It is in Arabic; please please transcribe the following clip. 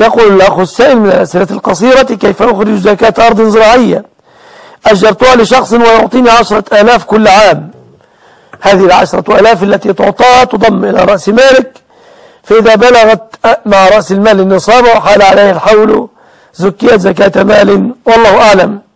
يقول الأخ السائل من الأسئلة القصيرة: كيف أخرج زكاة أرض زراعية أجرتها لشخص ويعطيني 10,000 كل عام؟ هذه 10,000 التي تعطى تضم إلى رأس مالك، فإذا بلغت مع رأس المال النصاب وحال عليه الحول زكيت زكاة مال، والله أعلم.